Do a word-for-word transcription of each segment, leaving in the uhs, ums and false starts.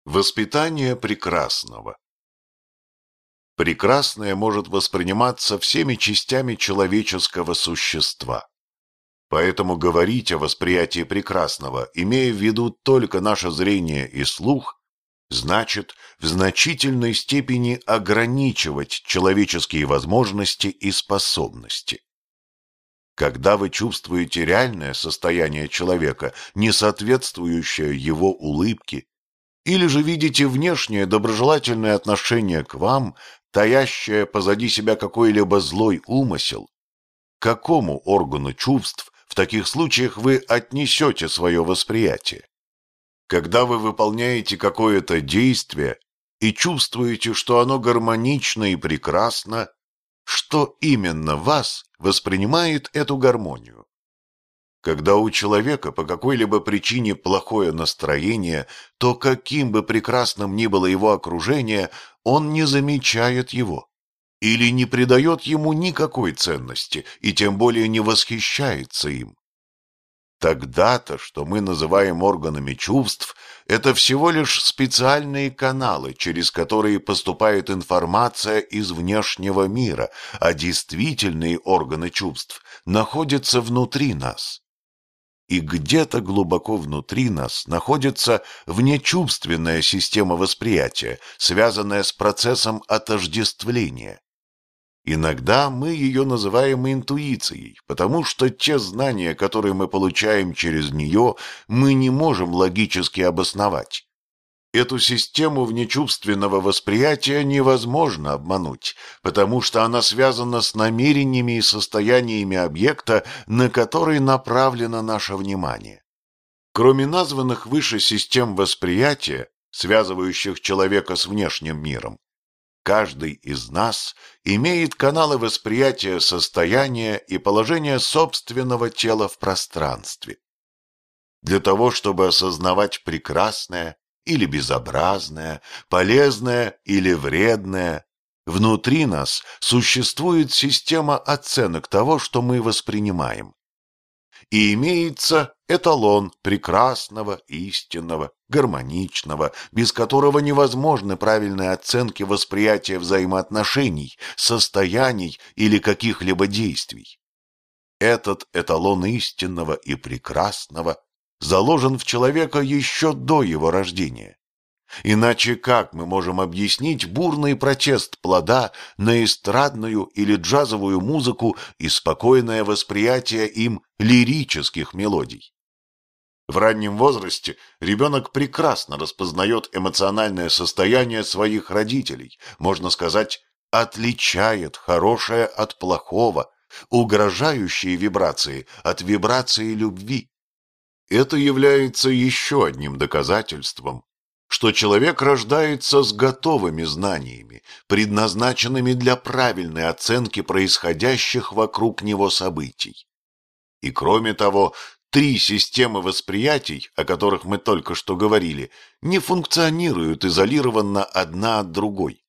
Воспитание прекрасного. Прекрасное может восприниматься всеми частями человеческого существа. Поэтому говорить о восприятии прекрасного, имея в виду только наше зрение и слух, значит в значительной степени ограничивать человеческие возможности и способности. Когда вы чувствуете реальное состояние человека, не соответствующее его улыбке, или же видите внешнее доброжелательное отношение к вам, таящее позади себя какой-либо злой умысел, к какому органу чувств в таких случаях вы отнесете свое восприятие? Когда вы выполняете какое-то действие и чувствуете, что оно гармонично и прекрасно, что именно вас воспринимает эту гармонию? Когда у человека по какой-либо причине плохое настроение, то каким бы прекрасным ни было его окружение, он не замечает его или не придает ему никакой ценности и тем более не восхищается им. Тогда-то, что мы называем органами чувств, это всего лишь специальные каналы, через которые поступает информация из внешнего мира, а действительные органы чувств находятся внутри нас. И где-то глубоко внутри нас находится внечувственная система восприятия, связанная с процессом отождествления. Иногда мы ее называем интуицией, потому что те знания, которые мы получаем через нее, мы не можем логически обосновать. Эту систему внечувственного восприятия невозможно обмануть, потому что она связана с намерениями и состояниями объекта, на который направлено наше внимание. Кроме названных выше систем восприятия, связывающих человека с внешним миром, каждый из нас имеет каналы восприятия состояния и положения собственного тела в пространстве. Для того, чтобы осознавать прекрасное или безобразное, полезное или вредное, внутри нас существует система оценок того, что мы воспринимаем. И имеется эталон прекрасного, истинного, гармоничного, без которого невозможны правильные оценки восприятия взаимоотношений, состояний или каких-либо действий. Этот эталон истинного и прекрасного заложен в человека еще до его рождения. Иначе как мы можем объяснить бурный протест плода на эстрадную или джазовую музыку и спокойное восприятие им лирических мелодий? В раннем возрасте ребенок прекрасно распознает эмоциональное состояние своих родителей, можно сказать, отличает хорошее от плохого, угрожающие вибрации от вибрации любви. Это является еще одним доказательством, что человек рождается с готовыми знаниями, предназначенными для правильной оценки происходящих вокруг него событий. И кроме того, три системы восприятий, о которых мы только что говорили, не функционируют изолированно одна от другой.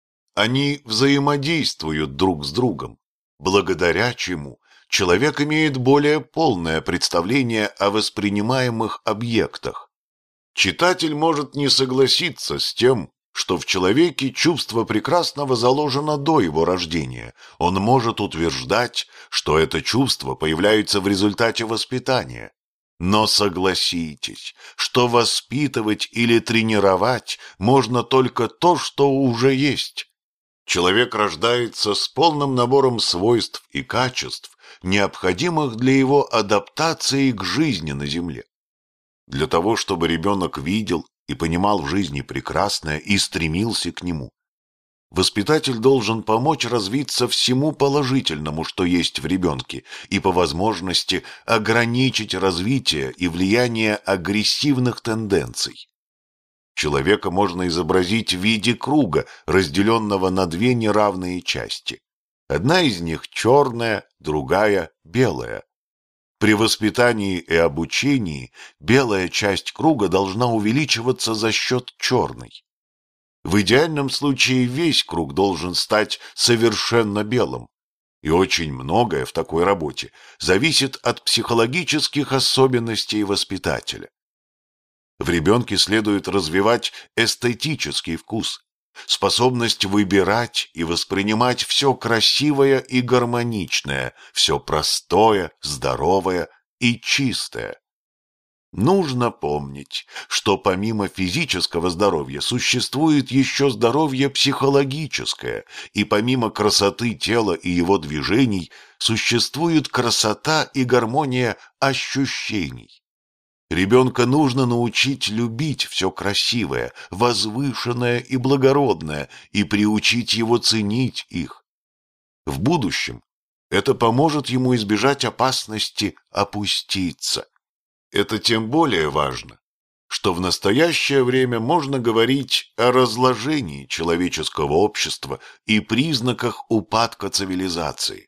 Они взаимодействуют друг с другом, благодаря чему человек имеет более полное представление о воспринимаемых объектах. Читатель может не согласиться с тем, что в человеке чувство прекрасного заложено до его рождения. Он может утверждать, что это чувство появляется в результате воспитания. Но согласитесь, что воспитывать или тренировать можно только то, что уже есть. Человек рождается с полным набором свойств и качеств, необходимых для его адаптации к жизни на земле. Для того, чтобы ребенок видел и понимал в жизни прекрасное и стремился к нему, воспитатель должен помочь развиться всему положительному, что есть в ребенке, и по возможности ограничить развитие и влияние агрессивных тенденций. Человека можно изобразить в виде круга, разделенного на две неравные части. Одна из них черная, другая белая. При воспитании и обучении белая часть круга должна увеличиваться за счет черной. В идеальном случае весь круг должен стать совершенно белым. И очень многое в такой работе зависит от психологических особенностей воспитателя. В ребенке следует развивать эстетический вкус, способность выбирать и воспринимать все красивое и гармоничное, все простое, здоровое и чистое. Нужно помнить, что помимо физического здоровья существует еще здоровье психологическое, и помимо красоты тела и его движений существует красота и гармония ощущений. Ребенка нужно научить любить все красивое, возвышенное и благородное, и приучить его ценить их. В будущем это поможет ему избежать опасности опуститься. Это тем более важно, что в настоящее время можно говорить о разложении человеческого общества и признаках упадка цивилизации.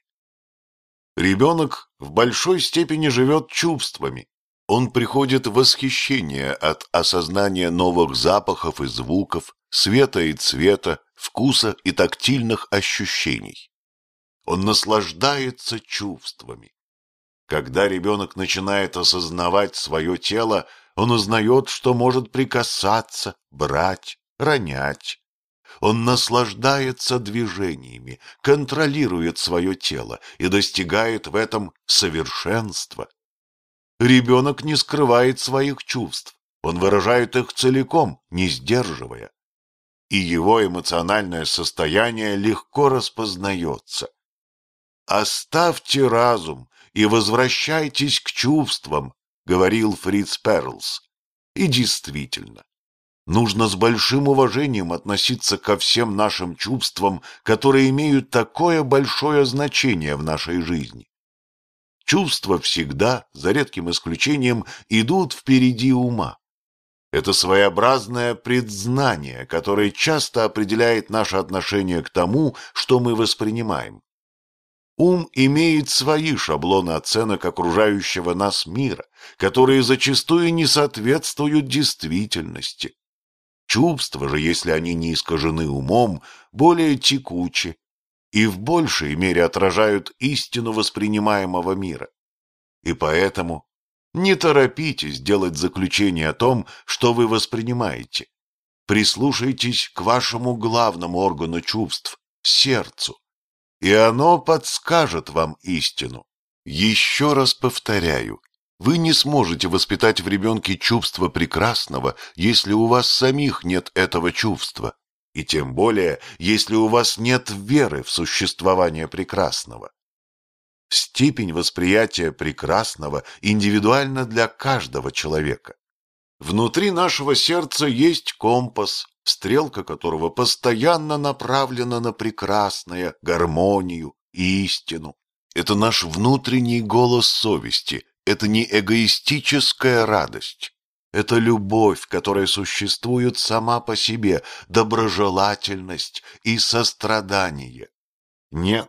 Ребенок в большой степени живет чувствами. Он приходит в восхищение от осознания новых запахов и звуков, света и цвета, вкуса и тактильных ощущений. Он наслаждается чувствами. Когда ребенок начинает осознавать свое тело, он узнает, что может прикасаться, брать, ронять. Он наслаждается движениями, контролирует свое тело и достигает в этом совершенства. Ребенок не скрывает своих чувств, он выражает их целиком, не сдерживая. И его эмоциональное состояние легко распознается. «Оставьте разум и возвращайтесь к чувствам», — говорил Фриц Перлс. И действительно, нужно с большим уважением относиться ко всем нашим чувствам, которые имеют такое большое значение в нашей жизни. Чувства всегда, за редким исключением, идут впереди ума. Это своеобразное предзнание, которое часто определяет наше отношение к тому, что мы воспринимаем. Ум имеет свои шаблоны оценок окружающего нас мира, которые зачастую не соответствуют действительности. Чувства же, если они не искажены умом, более текучи и в большей мере отражают истину воспринимаемого мира. И поэтому не торопитесь делать заключение о том, что вы воспринимаете. Прислушайтесь к вашему главному органу чувств – сердцу. И оно подскажет вам истину. Еще раз повторяю, вы не сможете воспитать в ребенке чувство прекрасного, если у вас самих нет этого чувства, и тем более, если у вас нет веры в существование прекрасного. Степень восприятия прекрасного индивидуальна для каждого человека. Внутри нашего сердца есть компас, стрелка которого постоянно направлена на прекрасное, гармонию, истину. Это наш внутренний голос совести, это не эгоистическая радость. Это любовь, которая существует сама по себе, доброжелательность и сострадание. Нет,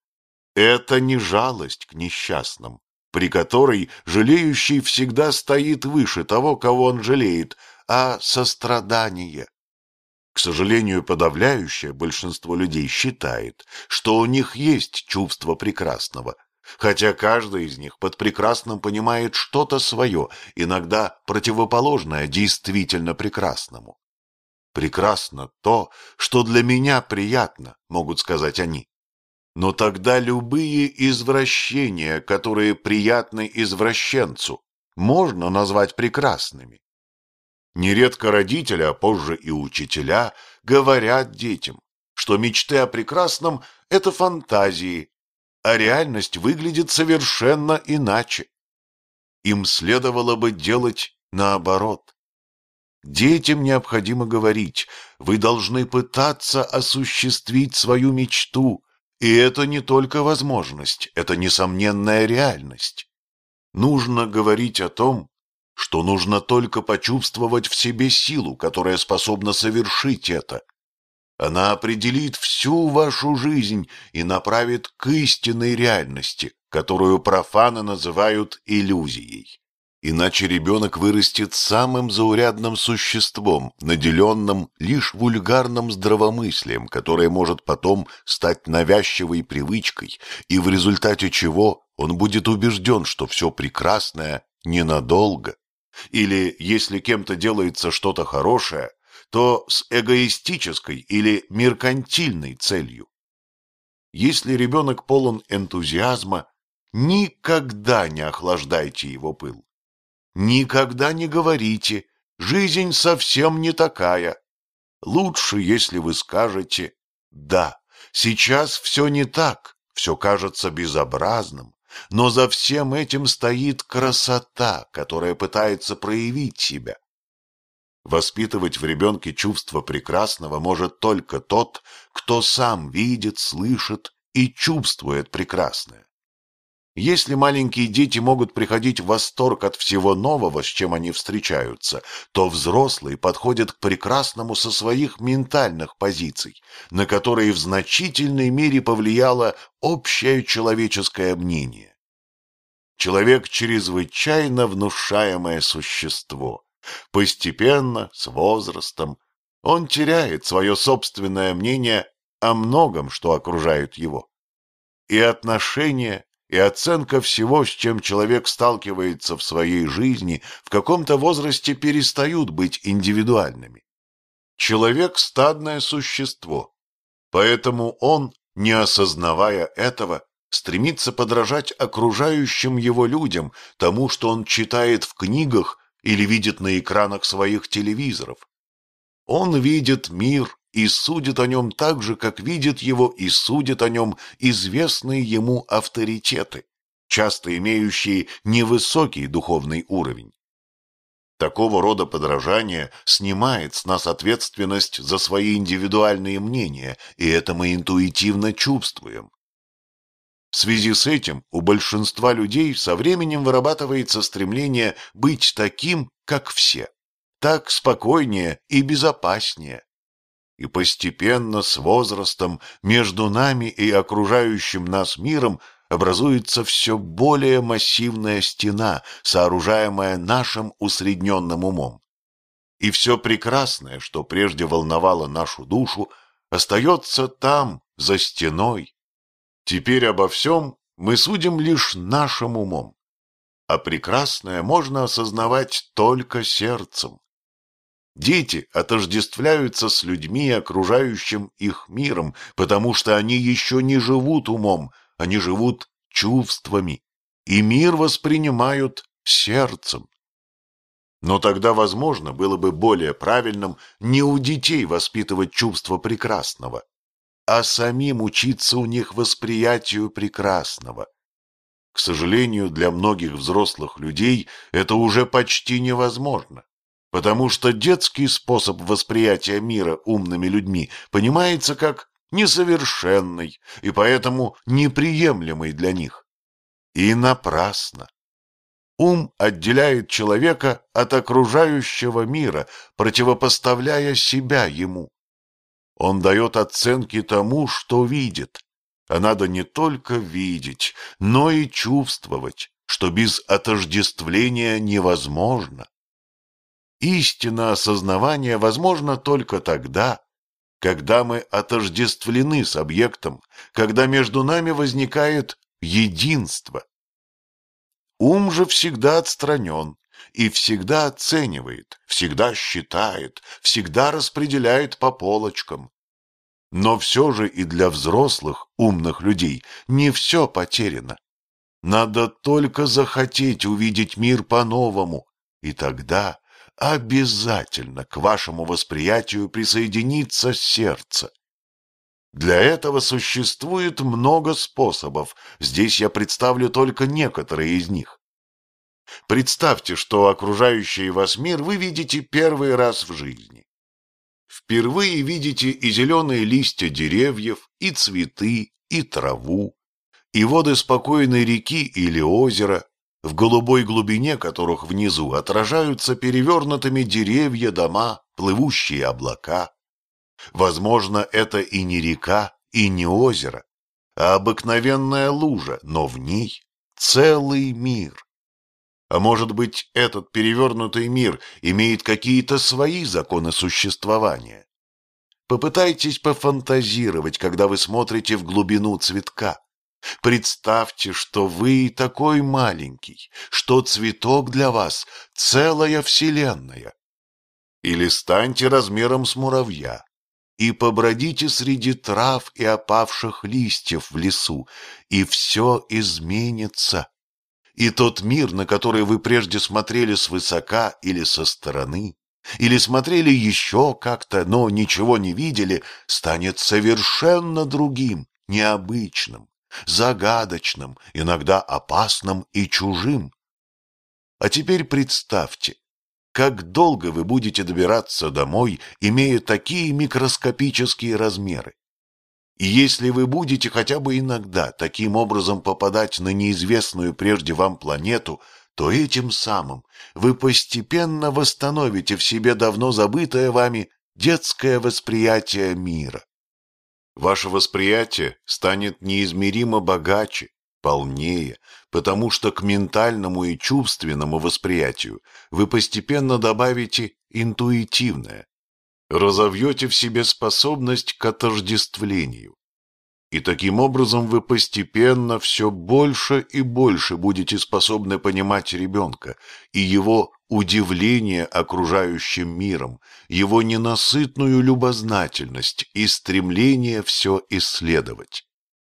это не жалость к несчастным, при которой жалеющий всегда стоит выше того, кого он жалеет, а сострадание. К сожалению, подавляющее большинство людей считает, что у них есть чувство прекрасного, хотя каждый из них под прекрасным понимает что-то свое, иногда противоположное действительно прекрасному. «Прекрасно то, что для меня приятно», — могут сказать они. Но тогда любые извращения, которые приятны извращенцу, можно назвать прекрасными. Нередко родители, а позже и учителя, говорят детям, что мечты о прекрасном – это фантазии, а реальность выглядит совершенно иначе. Им следовало бы делать наоборот. Детям необходимо говорить: вы должны пытаться осуществить свою мечту, и это не только возможность, это несомненная реальность. Нужно говорить о том, что нужно только почувствовать в себе силу, которая способна совершить это. Она определит всю вашу жизнь и направит к истинной реальности, которую профаны называют иллюзией. Иначе ребенок вырастет самым заурядным существом, наделенным лишь вульгарным здравомыслием, которое может потом стать навязчивой привычкой, и в результате чего он будет убежден, что все прекрасное ненадолго. Или, если кем-то делается что-то хорошее, то с эгоистической или меркантильной целью. Если ребенок полон энтузиазма, никогда не охлаждайте его пыл. Никогда не говорите: «Жизнь совсем не такая». Лучше, если вы скажете: «Да, сейчас все не так, все кажется безобразным, но за всем этим стоит красота, которая пытается проявить себя». Воспитывать в ребенке чувство прекрасного может только тот, кто сам видит, слышит и чувствует прекрасное. Если маленькие дети могут приходить в восторг от всего нового, с чем они встречаются, то взрослые подходят к прекрасному со своих ментальных позиций, на которые в значительной мере повлияло общее человеческое мнение. Человек — чрезвычайно внушаемое существо. Постепенно, с возрастом, он теряет свое собственное мнение о многом, что окружает его. И отношения, и оценка всего, с чем человек сталкивается в своей жизни, в каком-то возрасте перестают быть индивидуальными. Человек — стадное существо, поэтому он, не осознавая этого, стремится подражать окружающим его людям, тому, что он читает в книгах или видит на экранах своих телевизоров. Он видит мир и судит о нем так же, как видит его и судят о нем известные ему авторитеты, часто имеющие невысокий духовный уровень. Такого рода подражание снимает с нас ответственность за свои индивидуальные мнения, и это мы интуитивно чувствуем. В связи с этим у большинства людей со временем вырабатывается стремление быть таким, как все. Так спокойнее и безопаснее. И постепенно, с возрастом, между нами и окружающим нас миром образуется все более массивная стена, сооружаемая нашим усредненным умом. И все прекрасное, что прежде волновало нашу душу, остается там, за стеной. Теперь обо всем мы судим лишь нашим умом, а прекрасное можно осознавать только сердцем. Дети отождествляются с людьми, окружающим их миром, потому что они еще не живут умом, они живут чувствами, и мир воспринимают сердцем. Но тогда, возможно, было бы более правильным не у детей воспитывать чувство прекрасного, а самим учиться у них восприятию прекрасного. К сожалению, для многих взрослых людей это уже почти невозможно, потому что детский способ восприятия мира умными людьми понимается как несовершенный и поэтому неприемлемый для них. И напрасно. Ум отделяет человека от окружающего мира, противопоставляя себя ему. Он дает оценки тому, что видит, а надо не только видеть, но и чувствовать, что без отождествления невозможно. Истинное осознавание возможно только тогда, когда мы отождествлены с объектом, когда между нами возникает единство. Ум же всегда отстранен и всегда оценивает, всегда считает, всегда распределяет по полочкам. Но все же и для взрослых, умных людей не все потеряно. Надо только захотеть увидеть мир по-новому, и тогда обязательно к вашему восприятию присоединится сердце. Для этого существует много способов, здесь я представлю только некоторые из них. Представьте, что окружающий вас мир вы видите первый раз в жизни. Впервые видите и зеленые листья деревьев, и цветы, и траву, и воды спокойной реки или озера, в голубой глубине которых внизу отражаются перевернутыми деревья, дома, плывущие облака. Возможно, это и не река, и не озеро, а обыкновенная лужа, но в ней целый мир. А может быть, этот перевернутый мир имеет какие-то свои законы существования? Попытайтесь пофантазировать, когда вы смотрите в глубину цветка. Представьте, что вы такой маленький, что цветок для вас — целая вселенная. Или станьте размером с муравья и побродите среди трав и опавших листьев в лесу, и все изменится. И тот мир, на который вы прежде смотрели свысока или со стороны, или смотрели еще как-то, но ничего не видели, станет совершенно другим, необычным, загадочным, иногда опасным и чужим. А теперь представьте, как долго вы будете добираться домой, имея такие микроскопические размеры. И если вы будете хотя бы иногда таким образом попадать на неизвестную прежде вам планету, то этим самым вы постепенно восстановите в себе давно забытое вами детское восприятие мира. Ваше восприятие станет неизмеримо богаче, полнее, потому что к ментальному и чувственному восприятию вы постепенно добавите интуитивное, разовьете в себе способность к отождествлению. И таким образом вы постепенно все больше и больше будете способны понимать ребенка и его удивление окружающим миром, его ненасытную любознательность и стремление все исследовать.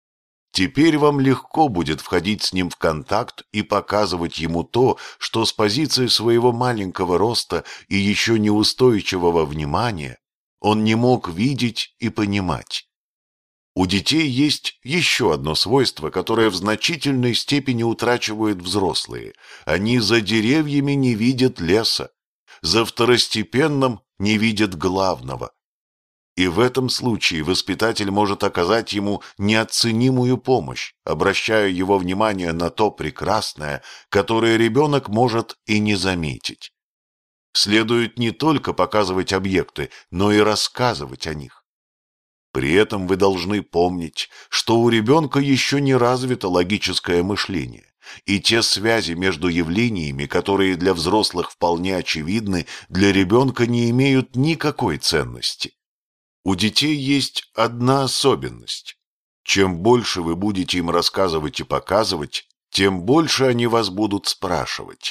Теперь вам легко будет входить с ним в контакт и показывать ему то, что с позиции своего маленького роста и еще неустойчивого внимания он не мог видеть и понимать. У детей есть еще одно свойство, которое в значительной степени утрачивают взрослые. Они за деревьями не видят леса, за второстепенным не видят главного. И в этом случае воспитатель может оказать ему неоценимую помощь, обращая его внимание на то прекрасное, которое ребенок может и не заметить. Следует не только показывать объекты, но и рассказывать о них. При этом вы должны помнить, что у ребенка еще не развито логическое мышление, и те связи между явлениями, которые для взрослых вполне очевидны, для ребенка не имеют никакой ценности. У детей есть одна особенность. Чем больше вы будете им рассказывать и показывать, тем больше они вас будут спрашивать.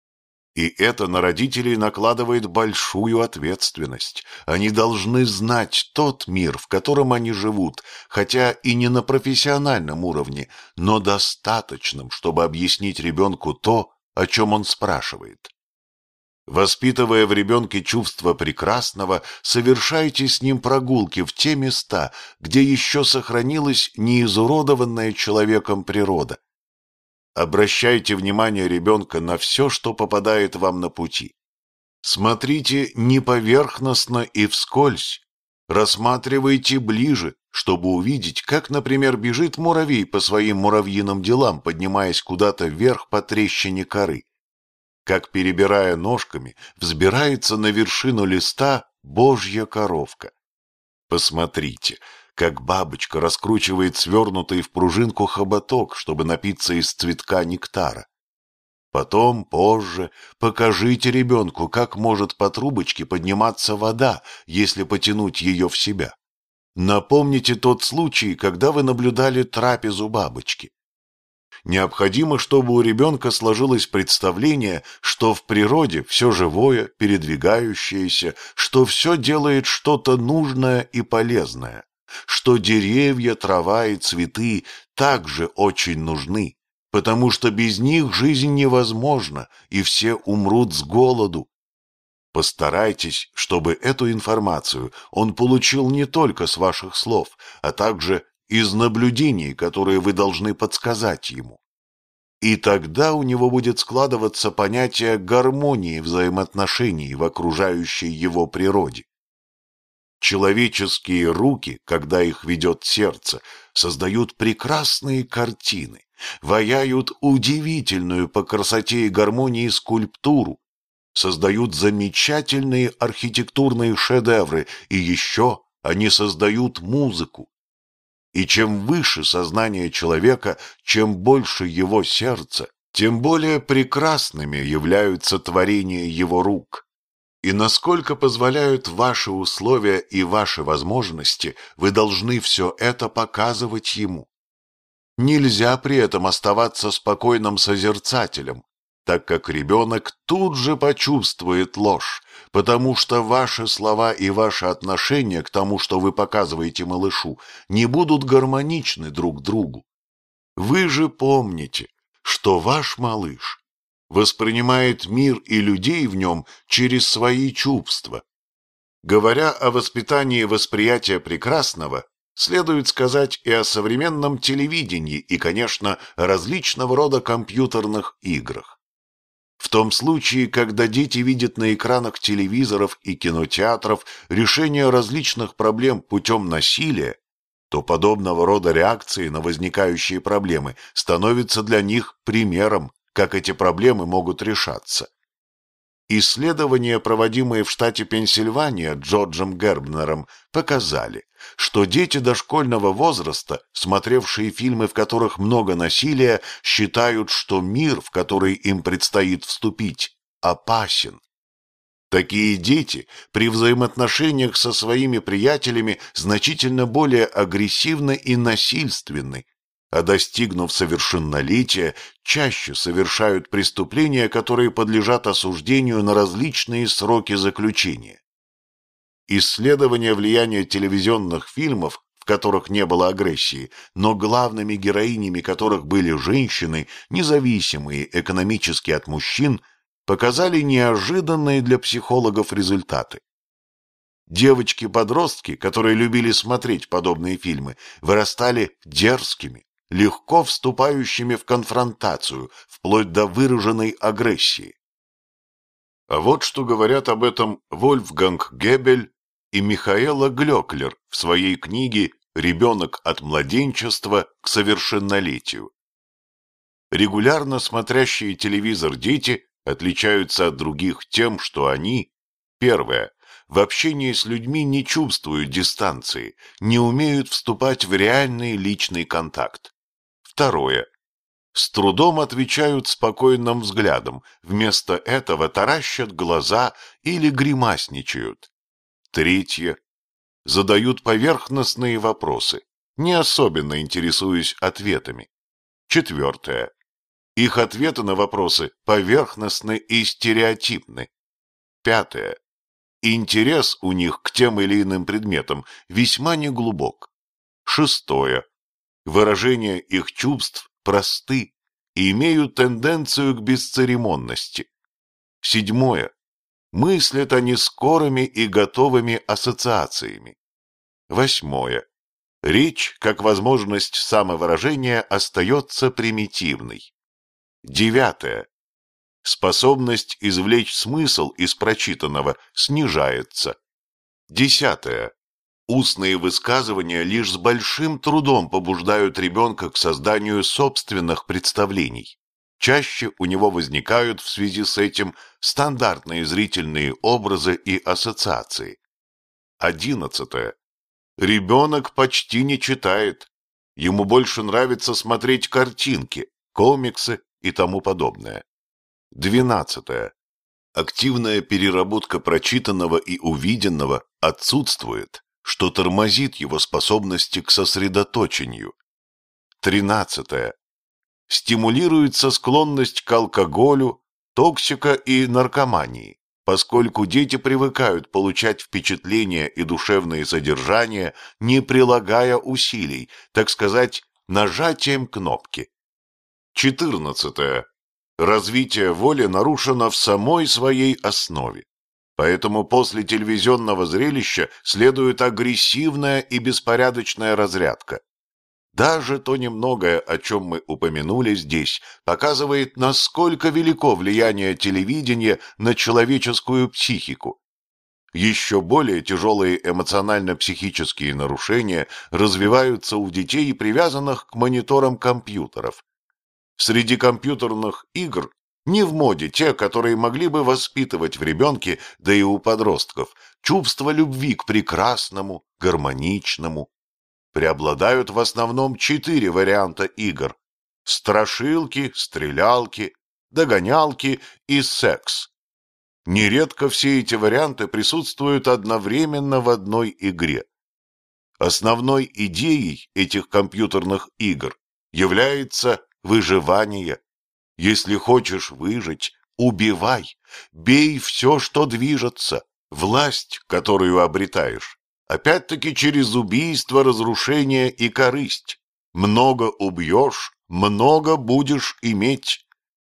И это на родителей накладывает большую ответственность. Они должны знать тот мир, в котором они живут, хотя и не на профессиональном уровне, но достаточном, чтобы объяснить ребенку то, о чем он спрашивает. Воспитывая в ребенке чувство прекрасного, совершайте с ним прогулки в те места, где еще сохранилась неизуродованная человеком природа. Обращайте внимание ребенка на все, что попадает вам на пути. Смотрите не поверхностно и вскользь. Рассматривайте ближе, чтобы увидеть, как, например, бежит муравей по своим муравьиным делам, поднимаясь куда-то вверх по трещине коры. Как, перебирая ножками, взбирается на вершину листа божья коровка. Посмотрите, как бабочка раскручивает свернутый в пружинку хоботок, чтобы напиться из цветка нектара. Потом, позже, покажите ребенку, как может по трубочке подниматься вода, если потянуть ее в себя. Напомните тот случай, когда вы наблюдали трапезу бабочки. Необходимо, чтобы у ребенка сложилось представление, что в природе все живое, передвигающееся, что все делает что-то нужное и полезное, что деревья, трава и цветы также очень нужны, потому что без них жизнь невозможна, и все умрут с голоду. Постарайтесь, чтобы эту информацию он получил не только с ваших слов, а также из наблюдений, которые вы должны подсказать ему. И тогда у него будет складываться понятие гармонии взаимоотношений в окружающей его природе. Человеческие руки, когда их ведет сердце, создают прекрасные картины, ваяют удивительную по красоте и гармонии скульптуру, создают замечательные архитектурные шедевры, и еще они создают музыку. И чем выше сознание человека, чем больше его сердце, тем более прекрасными являются творения его рук. И насколько позволяют ваши условия и ваши возможности, вы должны все это показывать ему. Нельзя при этом оставаться спокойным созерцателем, так как ребенок тут же почувствует ложь, потому что ваши слова и ваше отношение к тому, что вы показываете малышу, не будут гармоничны друг другу. Вы же помните, что ваш малыш воспринимает мир и людей в нем через свои чувства. Говоря о воспитании восприятия прекрасного, следует сказать и о современном телевидении и, конечно, различного рода компьютерных играх. В том случае, когда дети видят на экранах телевизоров и кинотеатров решение различных проблем путем насилия, то подобного рода реакции на возникающие проблемы становятся для них примером, как эти проблемы могут решаться. Исследования, проводимые в штате Пенсильвания Джорджем Гербнером, показали, что дети дошкольного возраста, смотревшие фильмы, в которых много насилия, считают, что мир, в который им предстоит вступить, опасен. Такие дети при взаимоотношениях со своими приятелями значительно более агрессивны и насильственны, а достигнув совершеннолетия, чаще совершают преступления, которые подлежат осуждению на различные сроки заключения. Исследование влияния телевизионных фильмов, в которых не было агрессии, но главными героинями которых были женщины, независимые экономически от мужчин, показали неожиданные для психологов результаты. Девочки-подростки, которые любили смотреть подобные фильмы, вырастали дерзкими, легко вступающими в конфронтацию, вплоть до выраженной агрессии. А вот что говорят об этом Вольфганг Геббель и Михаэла Глёклер в своей книге «Ребенок от младенчества к совершеннолетию». Регулярно смотрящие телевизор дети отличаются от других тем, что они, первое, в общении с людьми не чувствуют дистанции, не умеют вступать в реальный личный контакт. Второе. С трудом отвечают спокойным взглядом, вместо этого таращат глаза или гримасничают. Третье. Задают поверхностные вопросы, не особенно интересуясь ответами. Четвертое. Их ответы на вопросы поверхностны и стереотипны. Пятое. Интерес у них к тем или иным предметам весьма неглубок. Шестое. Выражения их чувств просты и имеют тенденцию к бесцеремонности. Седьмое. Мыслят они скорыми и готовыми ассоциациями. Восьмое. Речь, как возможность самовыражения, остается примитивной. Девятое. Способность извлечь смысл из прочитанного снижается. Десятое. Устные высказывания лишь с большим трудом побуждают ребенка к созданию собственных представлений. Чаще у него возникают в связи с этим стандартные зрительные образы и ассоциации. Одиннадцатое. Ребенок почти не читает. Ему больше нравится смотреть картинки, комиксы и тому подобное. Двенадцатое. Активная переработка прочитанного и увиденного отсутствует, что тормозит его способности к сосредоточению. Тринадцатое. Стимулируется склонность к алкоголю, токсика и наркомании, поскольку дети привыкают получать впечатления и душевные содержания, не прилагая усилий, так сказать, нажатием кнопки. Четырнадцатое. Развитие воли нарушено в самой своей основе. Поэтому после телевизионного зрелища следует агрессивная и беспорядочная разрядка. Даже то немногое, о чем мы упомянули здесь, показывает, насколько велико влияние телевидения на человеческую психику. Еще более тяжелые эмоционально-психические нарушения развиваются у детей, привязанных к мониторам компьютеров. Среди компьютерных игр не в моде те, которые могли бы воспитывать в ребенке, да и у подростков, чувство любви к прекрасному, гармоничному. Преобладают в основном четыре варианта игр: страшилки, стрелялки, догонялки и секс. Нередко все эти варианты присутствуют одновременно в одной игре. Основной идеей этих компьютерных игр является выживание. Если хочешь выжить, убивай, бей все, что движется, власть, которую обретаешь. Опять-таки через убийство, разрушение и корысть. Много убьешь, много будешь иметь.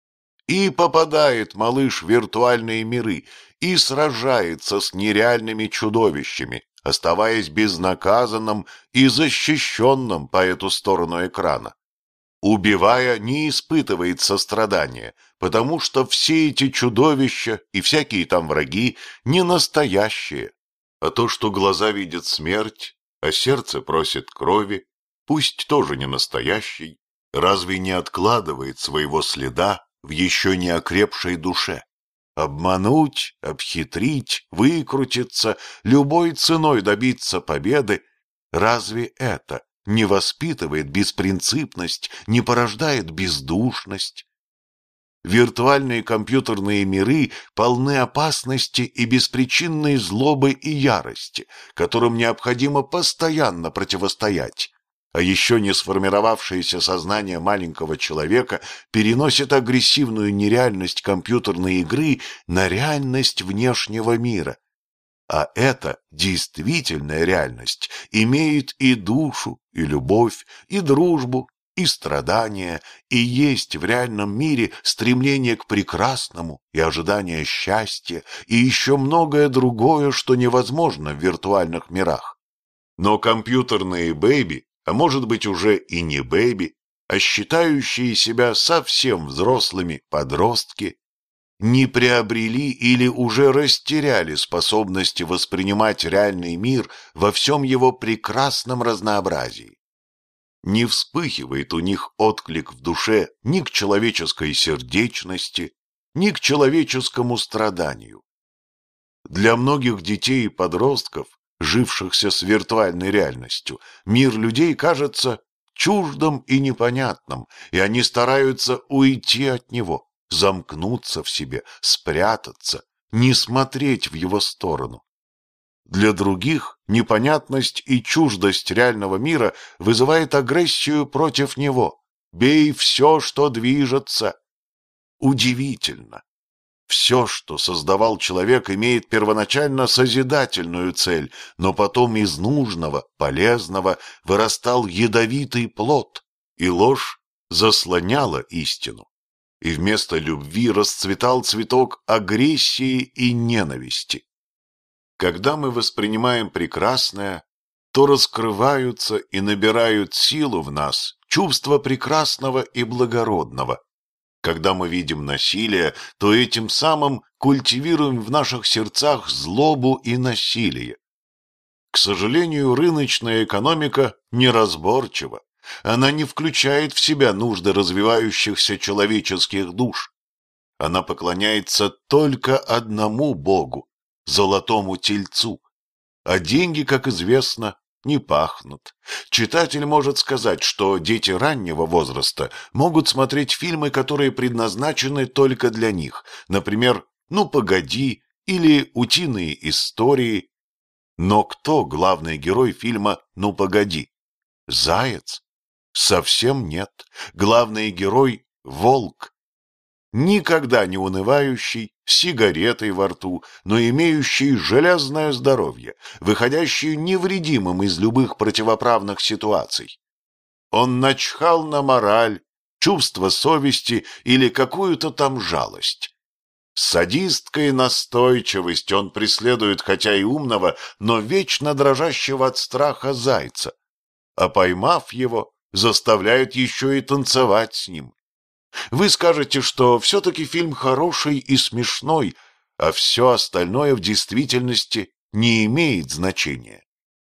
И попадает малыш в виртуальные миры и сражается с нереальными чудовищами, оставаясь безнаказанным и защищенным по эту сторону экрана. Убивая, не испытывает сострадания, потому что все эти чудовища и всякие там враги не настоящие. А то, что глаза видят смерть, а сердце просит крови, пусть тоже не настоящий, разве не откладывает своего следа в еще не окрепшей душе? Обмануть, обхитрить, выкрутиться, любой ценой добиться победы — разве это не воспитывает беспринципность, не порождает бездушность? Виртуальные компьютерные миры полны опасности и беспричинной злобы и ярости, которым необходимо постоянно противостоять. А еще не сформировавшееся сознание маленького человека переносит агрессивную нереальность компьютерной игры на реальность внешнего мира. А эта действительная реальность имеет и душу, и любовь, и дружбу, и страдания, и есть в реальном мире стремление к прекрасному и ожидание счастья, и еще многое другое, что невозможно в виртуальных мирах. Но компьютерные бэби, а может быть уже и не бэби, а считающие себя совсем взрослыми подростки, не приобрели или уже растеряли способности воспринимать реальный мир во всем его прекрасном разнообразии. Не вспыхивает у них отклик в душе ни к человеческой сердечности, ни к человеческому страданию. Для многих детей и подростков, жившихся с виртуальной реальностью, мир людей кажется чуждым и непонятным, и они стараются уйти от него, замкнуться в себе, спрятаться, не смотреть в его сторону. Для других непонятность и чуждость реального мира вызывает агрессию против него. Бей все, что движется. Удивительно. Все, что создавал человек, имеет первоначально созидательную цель, но потом из нужного, полезного вырастал ядовитый плод, и ложь заслоняла истину. И вместо любви расцветал цветок агрессии и ненависти. Когда мы воспринимаем прекрасное, то раскрываются и набирают силу в нас чувства прекрасного и благородного. Когда мы видим насилие, то этим самым культивируем в наших сердцах злобу и насилие. К сожалению, рыночная экономика неразборчива. Она не включает в себя нужды развивающихся человеческих душ. Она поклоняется только одному Богу, золотому тельцу. А деньги, как известно, не пахнут. Читатель может сказать, что дети раннего возраста могут смотреть фильмы, которые предназначены только для них. Например, «Ну, погоди» или «Утиные истории». Но кто главный герой фильма «Ну, погоди»? Заяц? Совсем нет. Главный герой — волк. Никогда не унывающий, с сигаретой во рту, но имеющий железное здоровье, выходящий невредимым из любых противоправных ситуаций. Он начхал на мораль, чувство совести или какую-то там жалость. С садистской настойчивостью он преследует хотя и умного, но вечно дрожащего от страха зайца, а поймав его, заставляет еще и танцевать с ним. Вы скажете, что все-таки фильм хороший и смешной, а все остальное в действительности не имеет значения.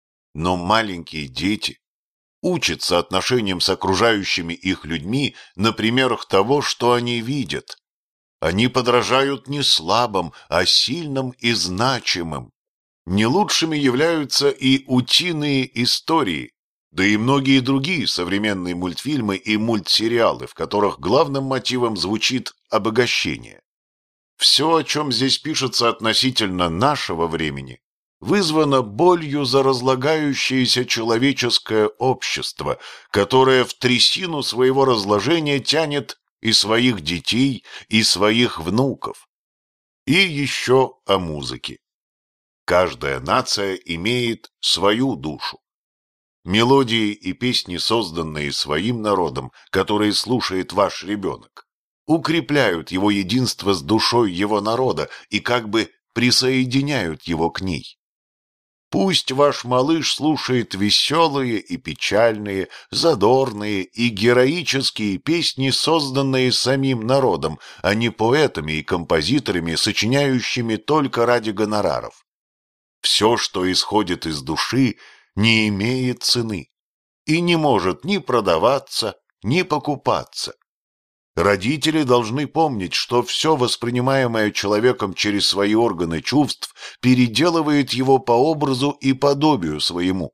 Но маленькие дети учатся отношениям с окружающими их людьми на примерах того, что они видят. Они подражают не слабым, а сильным и значимым. Не лучшими являются и утиные истории, да и многие другие современные мультфильмы и мультсериалы, в которых главным мотивом звучит обогащение. Все, о чем здесь пишется относительно нашего времени, вызвано болью за разлагающееся человеческое общество, которое в трясину своего разложения тянет и своих детей, и своих внуков. И еще о музыке. Каждая нация имеет свою душу. Мелодии и песни, созданные своим народом, которые слушает ваш ребенок, укрепляют его единство с душой его народа и как бы присоединяют его к ней. Пусть ваш малыш слушает веселые и печальные, задорные и героические песни, созданные самим народом, а не поэтами и композиторами, сочиняющими только ради гонораров. Все, что исходит из души, не имеет цены и не может ни продаваться, ни покупаться. Родители должны помнить, что все воспринимаемое человеком через свои органы чувств переделывает его по образу и подобию своему.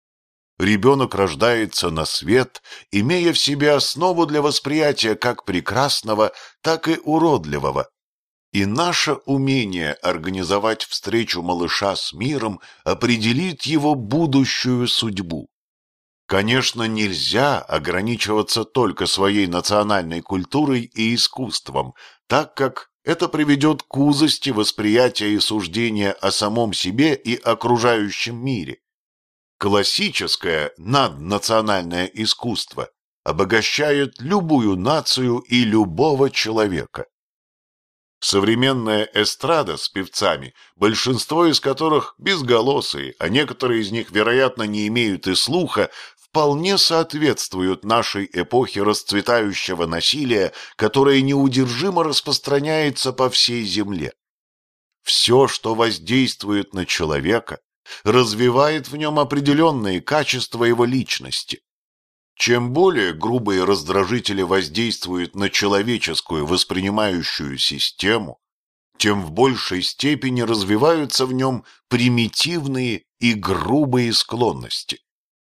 Ребенок рождается на свет, имея в себе основу для восприятия как прекрасного, так и уродливого. И наше умение организовать встречу малыша с миром определит его будущую судьбу. Конечно, нельзя ограничиваться только своей национальной культурой и искусством, так как это приведет к узости восприятия и суждения о самом себе и окружающем мире. Классическое наднациональное искусство обогащает любую нацию и любого человека. Современная эстрада с певцами, большинство из которых безголосые, а некоторые из них, вероятно, не имеют и слуха, вполне соответствуют нашей эпохе расцветающего насилия, которое неудержимо распространяется по всей земле. Все, что воздействует на человека, развивает в нем определенные качества его личности. Чем более грубые раздражители воздействуют на человеческую воспринимающую систему, тем в большей степени развиваются в нем примитивные и грубые склонности.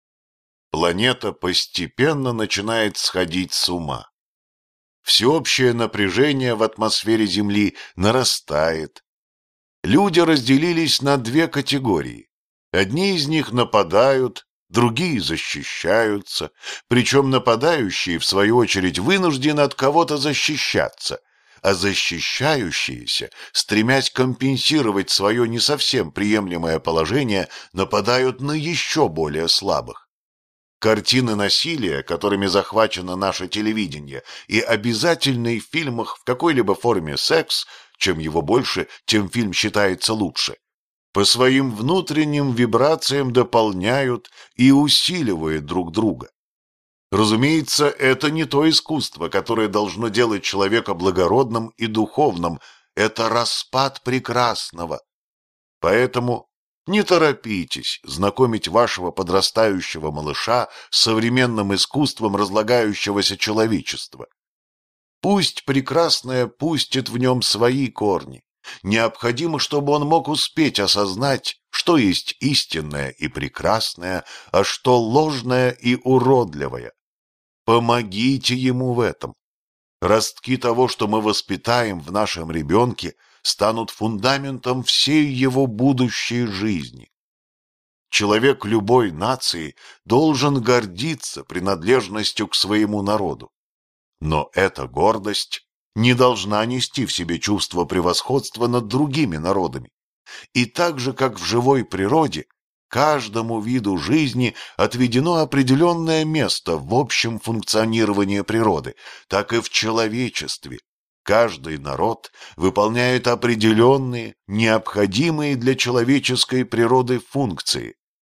Планета постепенно начинает сходить с ума. Всеобщее напряжение в атмосфере Земли нарастает. Люди разделились на две категории. Одни из них нападают, другие защищаются, причем нападающие, в свою очередь, вынуждены от кого-то защищаться, а защищающиеся, стремясь компенсировать свое не совсем приемлемое положение, нападают на еще более слабых. Картины насилия, которыми захвачено наше телевидение, и обязательный в фильмах в какой-либо форме секс, чем его больше, тем фильм считается лучше, по своим внутренним вибрациям дополняют и усиливают друг друга. Разумеется, это не то искусство, которое должно делать человека благородным и духовным, это распад прекрасного. Поэтому не торопитесь знакомить вашего подрастающего малыша с современным искусством разлагающегося человечества. Пусть прекрасное пустит в нем свои корни. Необходимо, чтобы он мог успеть осознать, что есть истинное и прекрасное, а что ложное и уродливое. Помогите ему в этом. Ростки того, что мы воспитаем в нашем ребенке, станут фундаментом всей его будущей жизни. Человек любой нации должен гордиться принадлежностью к своему народу. Но эта гордость не должна нести в себе чувство превосходства над другими народами. И так же, как в живой природе, каждому виду жизни отведено определенное место в общем функционировании природы, так и в человечестве. Каждый народ выполняет определенные, необходимые для человеческой природы функции.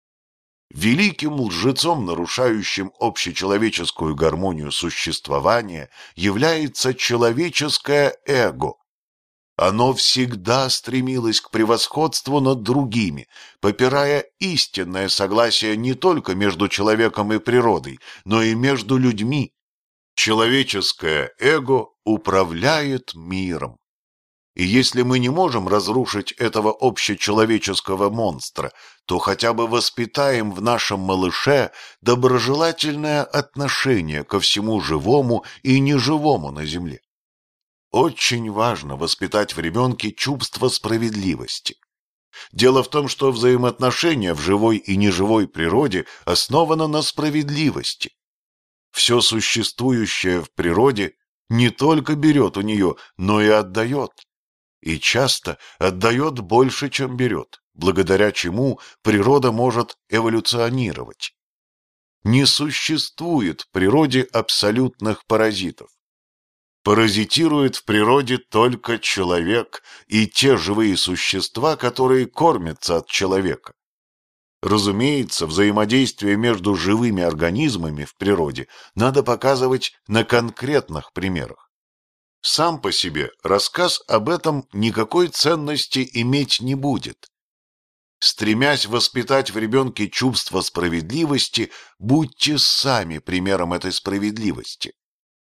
Великим лжецом, нарушающим общечеловеческую гармонию существования, является человеческое эго. Оно всегда стремилось к превосходству над другими, попирая истинное согласие не только между человеком и природой, но и между людьми. Человеческое эго управляет миром. И если мы не можем разрушить этого общечеловеческого монстра, то хотя бы воспитаем в нашем малыше доброжелательное отношение ко всему живому и неживому на земле. Очень важно воспитать в ребенке чувство справедливости. Дело в том, что взаимоотношения в живой и неживой природе основаны на справедливости. Все существующее в природе не только берет у нее, но и отдает. И часто отдает больше, чем берет, благодаря чему природа может эволюционировать. Не существует в природе абсолютных паразитов. Паразитирует в природе только человек и те живые существа, которые кормятся от человека. Разумеется, взаимодействие между живыми организмами в природе надо показывать на конкретных примерах. Сам по себе рассказ об этом никакой ценности иметь не будет. Стремясь воспитать в ребенке чувство справедливости, будьте сами примером этой справедливости.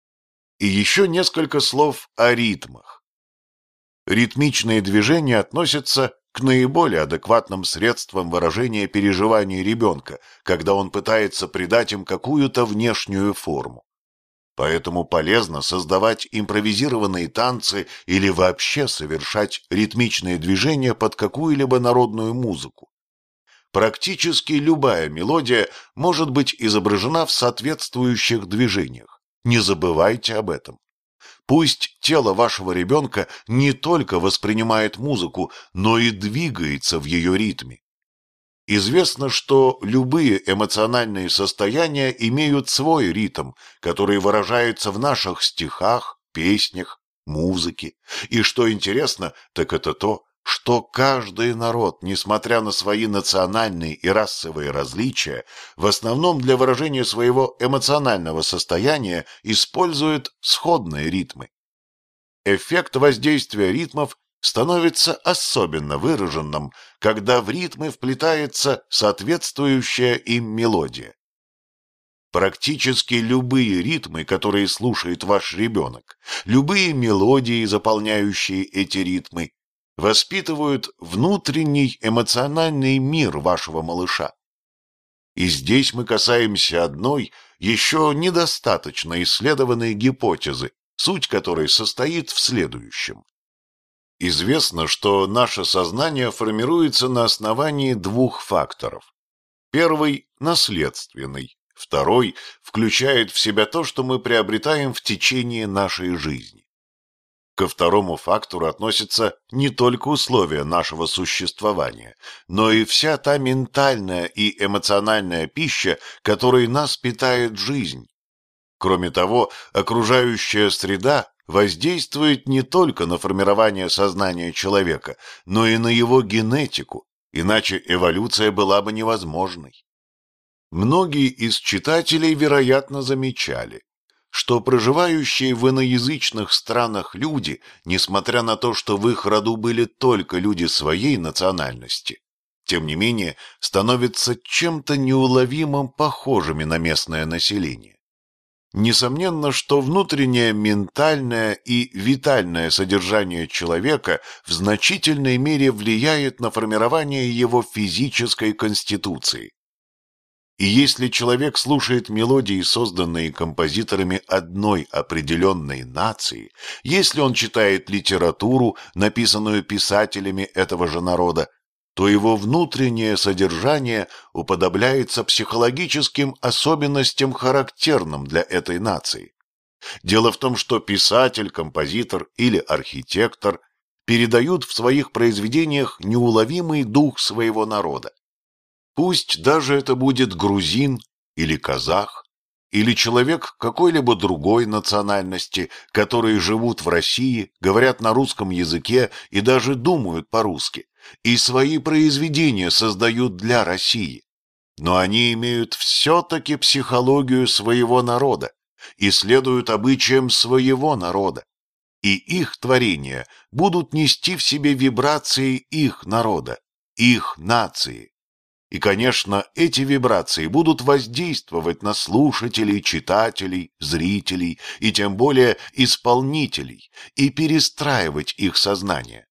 И еще несколько слов о ритмах. Ритмичные движения относятся к наиболее адекватным средствам выражения переживаний ребенка, когда он пытается придать им какую-то внешнюю форму. Поэтому полезно создавать импровизированные танцы или вообще совершать ритмичные движения под какую-либо народную музыку. Практически любая мелодия может быть изображена в соответствующих движениях. Не забывайте об этом. Пусть тело вашего ребенка не только воспринимает музыку, но и двигается в ее ритме. Известно, что любые эмоциональные состояния имеют свой ритм, который выражается в наших стихах, песнях, музыке. И что интересно, так это то, что каждый народ, несмотря на свои национальные и расовые различия, в основном для выражения своего эмоционального состояния использует сходные ритмы. Эффект воздействия ритмов становится особенно выраженным, когда в ритмы вплетается соответствующая им мелодия. Практически любые ритмы, которые слушает ваш ребенок, любые мелодии, заполняющие эти ритмы, воспитывают внутренний эмоциональный мир вашего малыша. И здесь мы касаемся одной, еще недостаточно исследованной гипотезы, суть которой состоит в следующем. Известно, что наше сознание формируется на основании двух факторов. Первый – наследственный, второй включает в себя то, что мы приобретаем в течение нашей жизни. Ко второму фактору относятся не только условия нашего существования, но и вся та ментальная и эмоциональная пища, которой нас питает жизнь. Кроме того, окружающая среда воздействует не только на формирование сознания человека, но и на его генетику, иначе эволюция была бы невозможной. Многие из читателей, вероятно, замечали, что проживающие в иноязычных странах люди, несмотря на то, что в их роду были только люди своей национальности, тем не менее становятся чем-то неуловимым похожими на местное население. Несомненно, что внутреннее ментальное и витальное содержание человека в значительной мере влияет на формирование его физической конституции. И если человек слушает мелодии, созданные композиторами одной определенной нации, если он читает литературу, написанную писателями этого же народа, то его внутреннее содержание уподобляется психологическим особенностям, характерным для этой нации. Дело в том, что писатель, композитор или архитектор передают в своих произведениях неуловимый дух своего народа. Пусть даже это будет грузин или казах, или человек какой-либо другой национальности, которые живут в России, говорят на русском языке и даже думают по-русски, и свои произведения создают для России. Но они имеют все-таки психологию своего народа и следуют обычаям своего народа, и их творения будут нести в себе вибрации их народа, их нации. И, конечно, эти вибрации будут воздействовать на слушателей, читателей, зрителей и тем более исполнителей и перестраивать их сознание.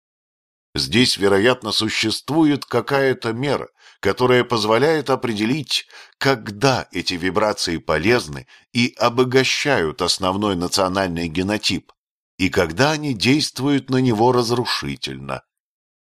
Здесь, вероятно, существует какая-то мера, которая позволяет определить, когда эти вибрации полезны и обогащают основной национальный генотип, и когда они действуют на него разрушительно.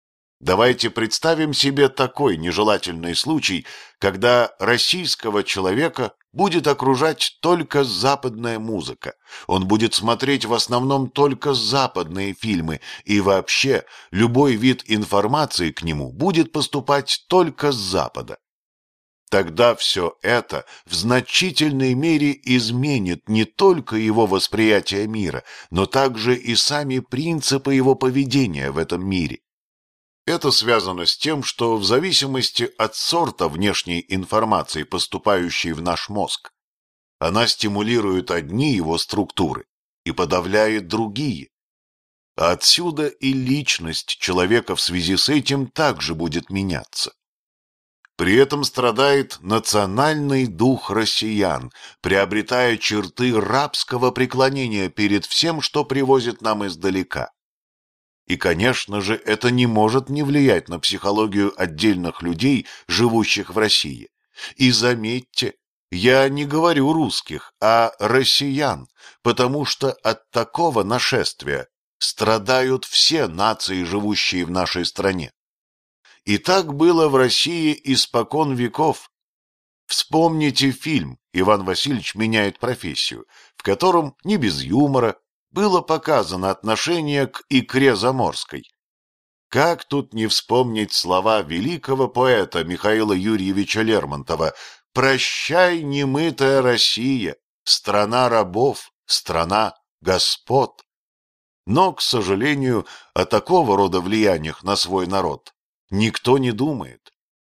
Давайте представим себе такой нежелательный случай, когда российского человека будет окружать только западная музыка. Он будет смотреть в основном только западные фильмы, и вообще любой вид информации к нему будет поступать только с Запада. Тогда все это в значительной мере изменит не только его восприятие мира, но также и сами принципы его поведения в этом мире. Это связано с тем, что в зависимости от сорта внешней информации, поступающей в наш мозг, она стимулирует одни его структуры и подавляет другие. А отсюда и личность человека в связи с этим также будет меняться. При этом страдает национальный дух россиян, приобретая черты рабского преклонения перед всем, что привозит нам издалека. И, конечно же, это не может не влиять на психологию отдельных людей, живущих в России. И заметьте, я не говорю русских, а россиян, потому что от такого нашествия страдают все нации, живущие в нашей стране. И так было в России испокон веков. Вспомните фильм «Иван Васильевич меняет профессию», в котором не без юмора было показано отношение к икре заморской. Как тут не вспомнить слова великого поэта Михаила Юрьевича Лермонтова: «Прощай, немытая Россия, страна рабов, страна господ». Но, к сожалению, о такого рода влияниях на свой народ никто не думает.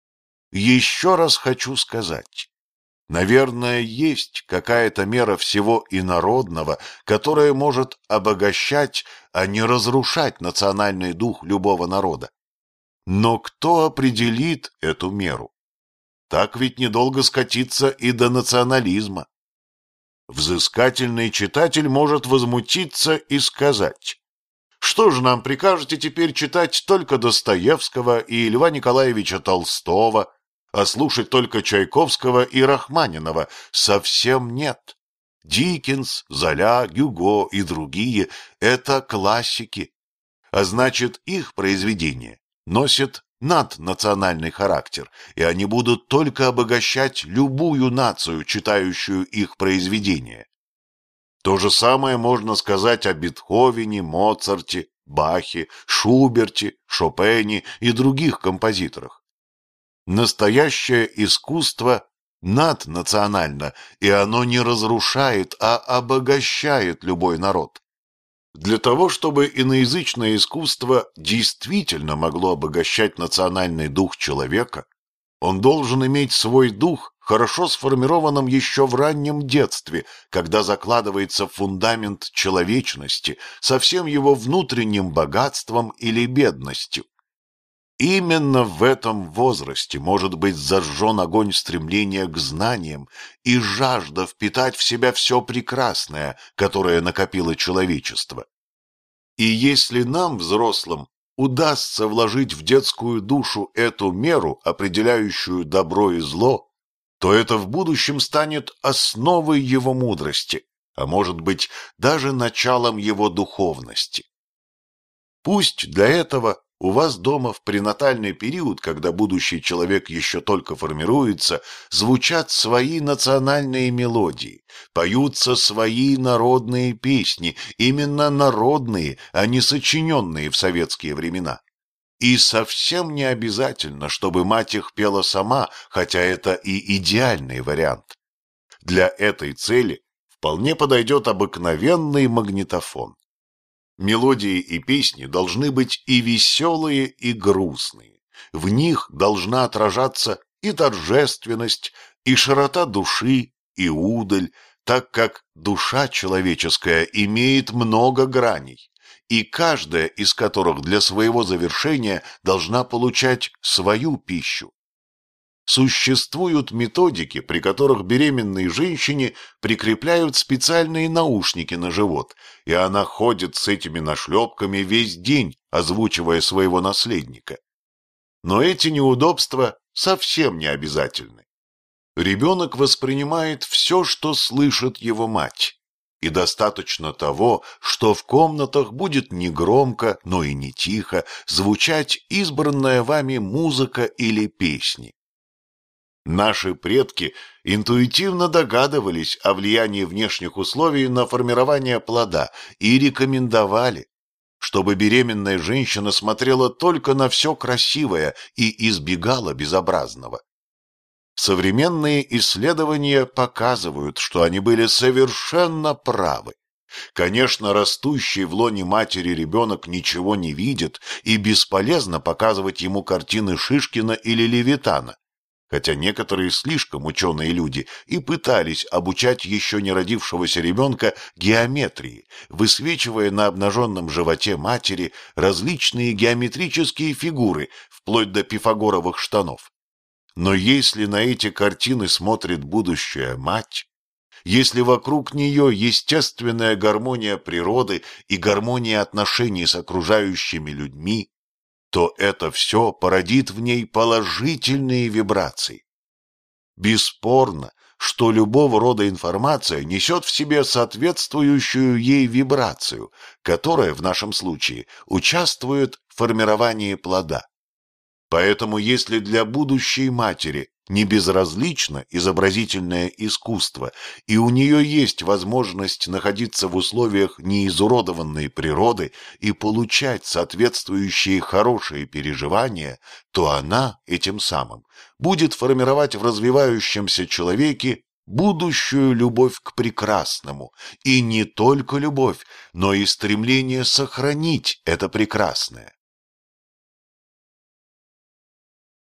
Еще раз хочу сказать, наверное, есть какая-то мера всего инородного, которая может обогащать, а не разрушать национальный дух любого народа. Но кто определит эту меру? Так ведь недолго скатиться и до национализма. Взыскательный читатель может возмутиться и сказать: что же нам прикажете теперь читать только Достоевского и Льва Николаевича Толстого, а слушать только Чайковского и Рахманинова? Совсем нет. Диккенс, Золя, Гюго и другие – это классики, а значит, их произведения носят наднациональный характер, и они будут только обогащать любую нацию, читающую их произведения. То же самое можно сказать о Бетховене, Моцарте, Бахе, Шуберте, Шопене и других композиторах. Настоящее искусство наднационально, и оно не разрушает, а обогащает любой народ. Для того, чтобы иноязычное искусство действительно могло обогащать национальный дух человека, он должен иметь свой дух, хорошо сформированном еще в раннем детстве, когда закладывается фундамент человечности со всем его внутренним богатством или бедностью. Именно в этом возрасте может быть зажжен огонь стремления к знаниям и жажда впитать в себя все прекрасное, которое накопило человечество. И если нам, взрослым, удастся вложить в детскую душу эту меру, определяющую добро и зло, то это в будущем станет основой его мудрости, а может быть, даже началом его духовности. Пусть для этого у вас дома в пренатальный период, когда будущий человек еще только формируется, звучат свои национальные мелодии, поются свои народные песни, именно народные, а не сочиненные в советские времена. И совсем не обязательно, чтобы мать их пела сама, хотя это и идеальный вариант. Для этой цели вполне подойдет обыкновенный магнитофон. Мелодии и песни должны быть и веселые, и грустные. В них должна отражаться и торжественность, и широта души, и удаль, так как душа человеческая имеет много граней, и каждая из которых для своего завершения должна получать свою пищу. Существуют методики, при которых беременной женщине прикрепляют специальные наушники на живот, и она ходит с этими нашлепками весь день, озвучивая своего наследника. Но эти неудобства совсем не обязательны. Ребенок воспринимает все, что слышит его мать, И достаточно того, что в комнатах будет не громко, но и не тихо звучать избранная вами музыка или песни. Наши предки интуитивно догадывались о влиянии внешних условий на формирование плода и рекомендовали, чтобы беременная женщина смотрела только на все красивое и избегала безобразного. Современные исследования показывают, что они были совершенно правы. Конечно, растущий в лоне матери ребенок ничего не видит, и бесполезно показывать ему картины Шишкина или Левитана, хотя некоторые слишком ученые люди и пытались обучать еще не родившегося ребенка геометрии, высвечивая на обнаженном животе матери различные геометрические фигуры, вплоть до пифагоровых штанов. Но если на эти картины смотрит будущая мать, если вокруг нее естественная гармония природы и гармония отношений с окружающими людьми, то это все породит в ней положительные вибрации. Бесспорно, что любого рода информация несет в себе соответствующую ей вибрацию, которая в нашем случае участвует в формировании плода. Поэтому если для будущей матери не безразлично изобразительное искусство, и у нее есть возможность находиться в условиях неизуродованной природы и получать соответствующие хорошие переживания, то она этим самым будет формировать в развивающемся человеке будущую любовь к прекрасному, и не только любовь, но и стремление сохранить это прекрасное.